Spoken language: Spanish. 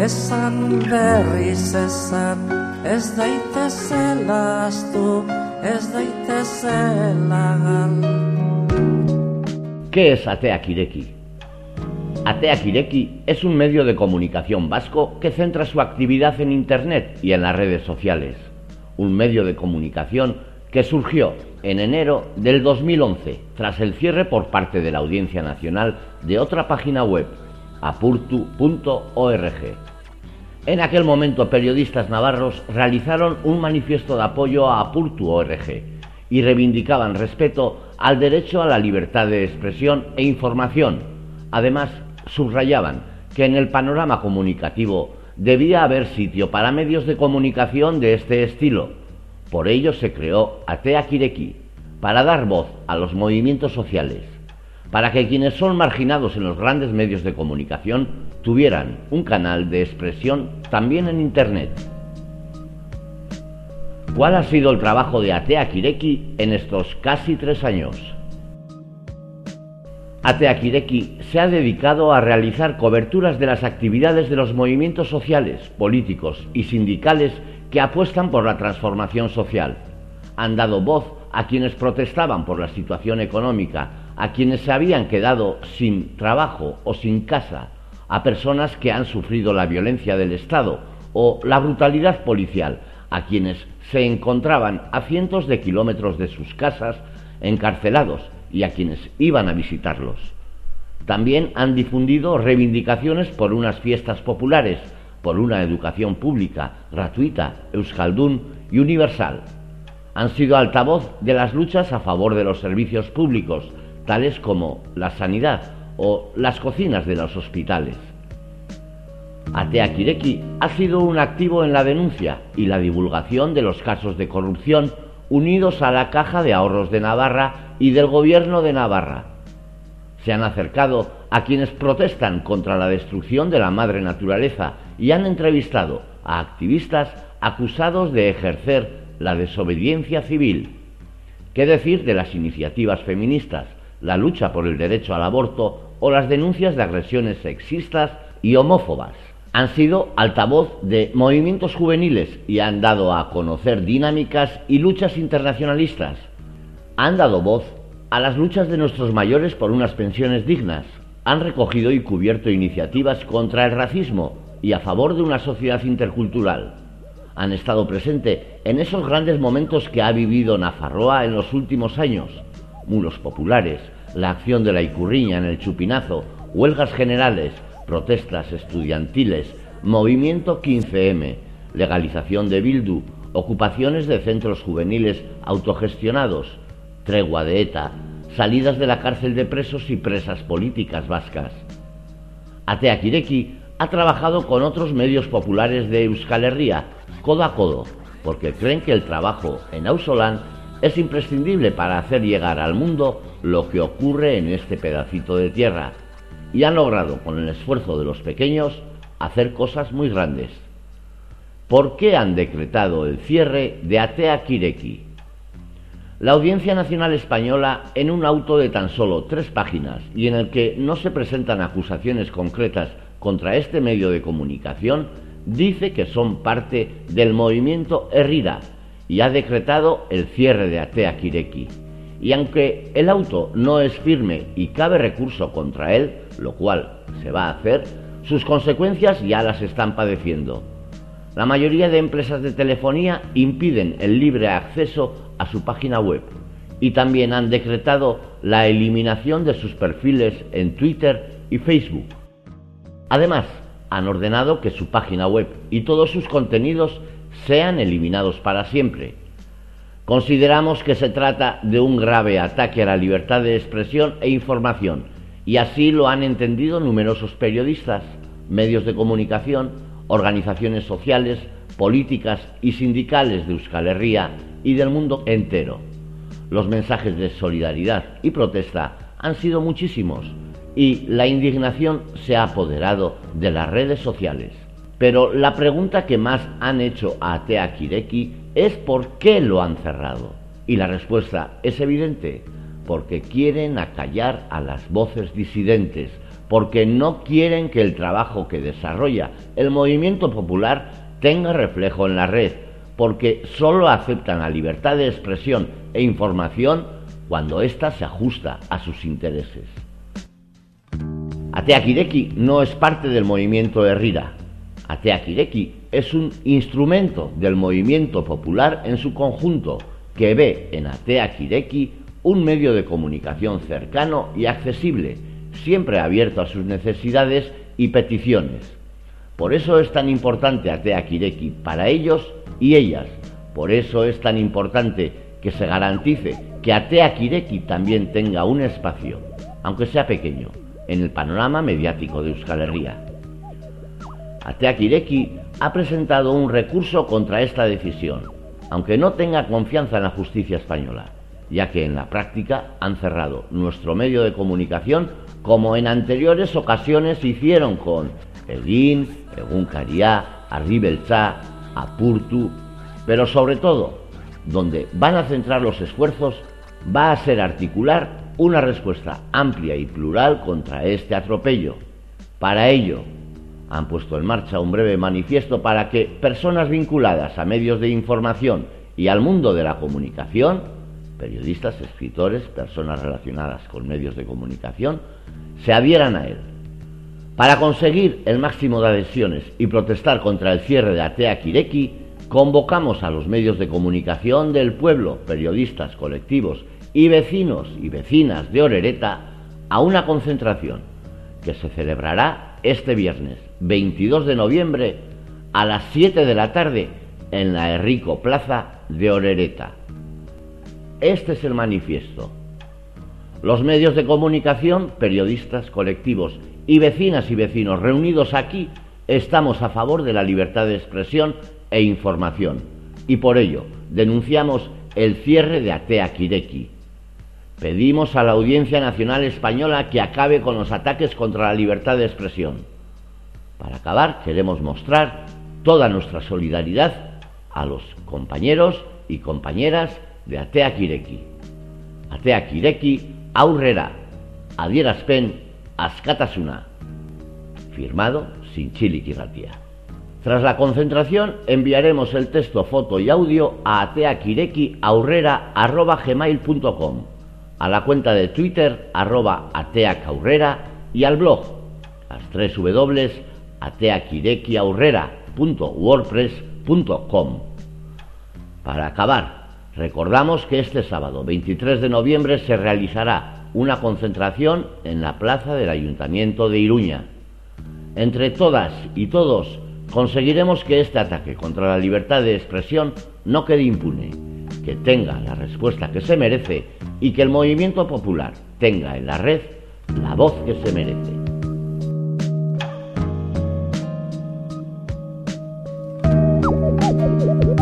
esan berriz esan, ez daitezela astu, ez daitezela gal. ¿Qué es Ateak Ireki? Ateak Ireki es un medio de comunicación vasco que centra su actividad en Internet y en las redes sociales. Un medio de comunicación que surgió en enero del 2011, tras el cierre por parte de la Audiencia Nacional de otra página web, apurtu.org. En aquel momento, periodistas navarros realizaron un manifiesto de apoyo a apurtu.org y reivindicaban respeto al derecho a la libertad de expresión e información. Además, subrayaban que en el panorama comunicativo debía haber sitio para medios de comunicación de este estilo. Por ello se creó Ateak Ireki, para dar voz a los movimientos sociales, para que quienes son marginados en los grandes medios de comunicación tuvieran un canal de expresión también en Internet. ¿Cuál ha sido el trabajo de Ateak Ireki en estos casi 3 años? Ateak Ireki se ha dedicado a realizar coberturas de las actividades de los movimientos sociales, políticos y sindicales que apuestan por la transformación social. Han dado voz a quienes protestaban por la situación económica, a quienes se habían quedado sin trabajo o sin casa, a personas que han sufrido la violencia del Estado o la brutalidad policial, a quienes se encontraban a cientos de kilómetros de sus casas encarcelados y a quienes iban a visitarlos. También han difundido reivindicaciones por unas fiestas populares, por una educación pública, gratuita, euskaldun y universal. Han sido altavoz de las luchas a favor de los servicios públicos, tales como la sanidad o las cocinas de los hospitales. Ateak Ireki ha sido un activo en la denuncia y la divulgación de los casos de corrupción unidos a la Caja de Ahorros de Navarra y del Gobierno de Navarra. Se han acercado a quienes protestan contra la destrucción de la madre naturaleza y han entrevistado a activistas acusados de ejercer la desobediencia civil. ¿Qué decir de las iniciativas feministas, la lucha por el derecho al aborto o las denuncias de agresiones sexistas y homófobas? Han sido altavoz de movimientos juveniles y han dado a conocer dinámicas y luchas internacionalistas. Han dado voz a las luchas de nuestros mayores por unas pensiones dignas. Han recogido y cubierto iniciativas contra el racismo y a favor de una sociedad intercultural. Han estado presentes en esos grandes momentos que ha vivido Nafarroa en los últimos años: muros populares, la acción de la Ikurriña en el Chupinazo, huelgas generales, protestas estudiantiles, movimiento 15M, legalización de Bildu, ocupaciones de centros juveniles autogestionados, tregua de ETA, salidas de la cárcel de presos y presas políticas vascas. Ateak Ireki ha trabajado con otros medios populares de Euskal Herria, codo a codo, porque creen que el trabajo en auzolan es imprescindible para hacer llegar al mundo lo que ocurre en este pedacito de tierra, y han logrado, con el esfuerzo de los pequeños, hacer cosas muy grandes. ¿Por qué han decretado el cierre de Ateak Ireki? La Audiencia Nacional Española, en un auto de tan solo 3 páginas y en el que no se presentan acusaciones concretas contra este medio de comunicación, dice que son parte del movimiento Herrira y ha decretado el cierre de Ateak Ireki. Y aunque el auto no es firme y cabe recurso contra él, lo cual se va a hacer, sus consecuencias ya las están padeciendo. La mayoría de empresas de telefonía impiden el libre acceso a su página web y también han decretado la eliminación de sus perfiles en Twitter y Facebook. Además, han ordenado que su página web y todos sus contenidos sean eliminados para siempre. Consideramos que se trata de un grave ataque a la libertad de expresión e información, y así lo han entendido numerosos periodistas, medios de comunicación, organizaciones sociales, políticas y sindicales de Euskal Herria y del mundo entero. Los mensajes de solidaridad y protesta han sido muchísimos y la indignación se ha apoderado de las redes sociales. Pero la pregunta que más han hecho a Ateak Ireki es ¿por qué lo han cerrado? Y la respuesta es evidente: porque quieren acallar a las voces disidentes, porque no quieren que el trabajo que desarrolla el movimiento popular tenga reflejo en la red, porque solo aceptan la libertad de expresión e información cuando ésta se ajusta a sus intereses. Atea Kireki no es parte del movimiento Herrira. Atea Kireki es un instrumento del movimiento popular en su conjunto, que ve en Atea Kireki un medio de comunicación cercano y accesible, siempre abierto a sus necesidades y peticiones. Por eso es tan importante Atea Kireki para ellos y ellas. Por eso es tan importante que se garantice que Atea Kireki también tenga un espacio, aunque sea pequeño, en el panorama mediático de Euskal Herria. Atea Kireki ha presentado un recurso contra esta decisión, aunque no tenga confianza en la justicia española, ya que en la práctica han cerrado nuestro medio de comunicación como en anteriores ocasiones hicieron con Egin, Egunkaria, Argi Beltza, Apurtu, pero sobre todo, donde van a centrar los esfuerzos va a ser articular una respuesta amplia y plural contra este atropello. Para ello, han puesto en marcha un breve manifiesto para que personas vinculadas a medios de información y al mundo de la comunicación, periodistas, escritores, personas relacionadas con medios de comunicación, se adhieran a él. Para conseguir el máximo de adhesiones y protestar contra el cierre de Atea Kireki, convocamos a los medios de comunicación del pueblo, periodistas, colectivos y vecinos y vecinas de Orereta a una concentración que se celebrará este viernes 22 de noviembre a las 7 de la tarde en la Herriko Plaza de Orereta. Este es el manifiesto. Los medios de comunicación, periodistas, colectivos y vecinas y vecinos reunidos aquí estamos a favor de la libertad de expresión e información y por ello denunciamos el cierre de Atea Kireki. Pedimos a la Audiencia Nacional Española que acabe con los ataques contra la libertad de expresión. Para acabar, queremos mostrar toda nuestra solidaridad a los compañeros y compañeras de Atea Kireki. Atea Kireki aurrera, adierazpen askatasuna. Firmado Zintzilik Irratia. Tras la concentración enviaremos el texto, foto y audio a ateakirekiaurrera@gmail.com, a la cuenta de Twitter @ateacaurrera y al blog las www.ateakirekiaurrera.wordpress.com. Para acabar, recordamos que este sábado 23 de noviembre se realizará una concentración en la plaza del Ayuntamiento de Iruña. Entre todas y todos conseguiremos que este ataque contra la libertad de expresión no quede impune, que tenga la respuesta que se merece y que el movimiento popular tenga en la red la voz que se merece.